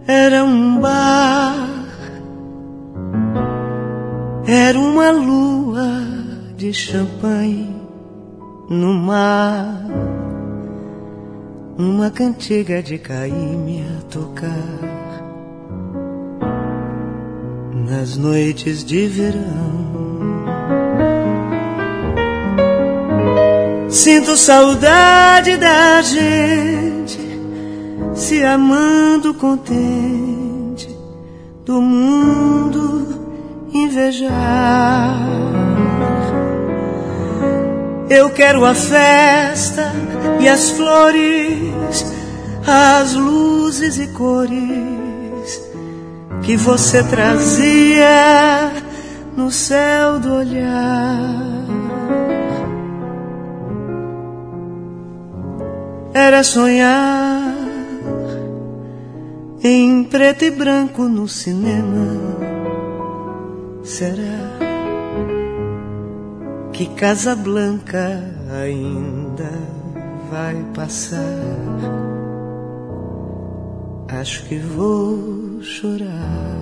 Era um bar, era uma lua de champanhe no mar, uma cantiga de Caymmi a tocar nas noites de verão. Sinto saudade da gente se amando contente, do mundo invejar. Eu quero a festa e as flores, as luzes e cores que você trazia no céu do olhar. Era sonhar em preto e branco no cinema. Será que Casablanca ainda vai passar? Acho que vou chorar.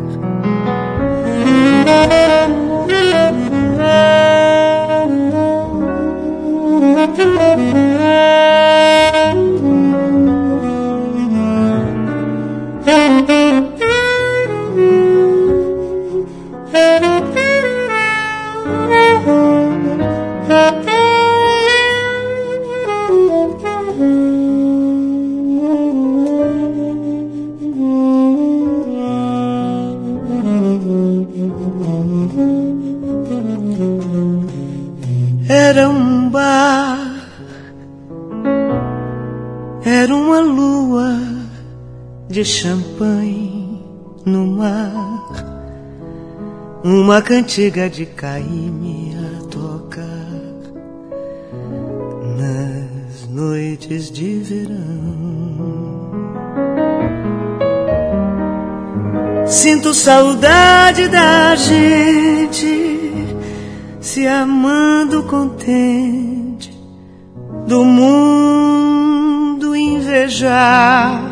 Era um bar, era uma lua de champanhe no mar, uma cantiga de Caymmi a tocar nas noites de verão. Sinto saudade da gente se amando contente, do mundo invejar.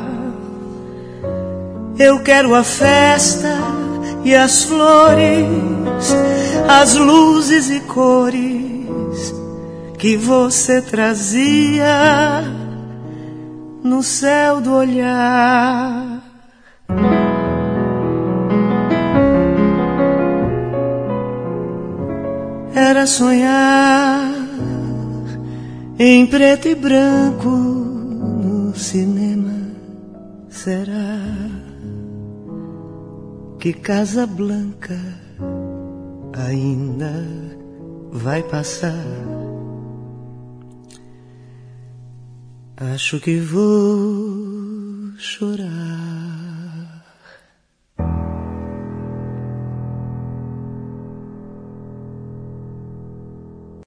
Eu quero a festa e as flores, as luzes e cores que você trazia no céu do olhar. Era sonhar em preto e branco no cinema. Será que Casablanca ainda vai passar? Acho que vou chorar.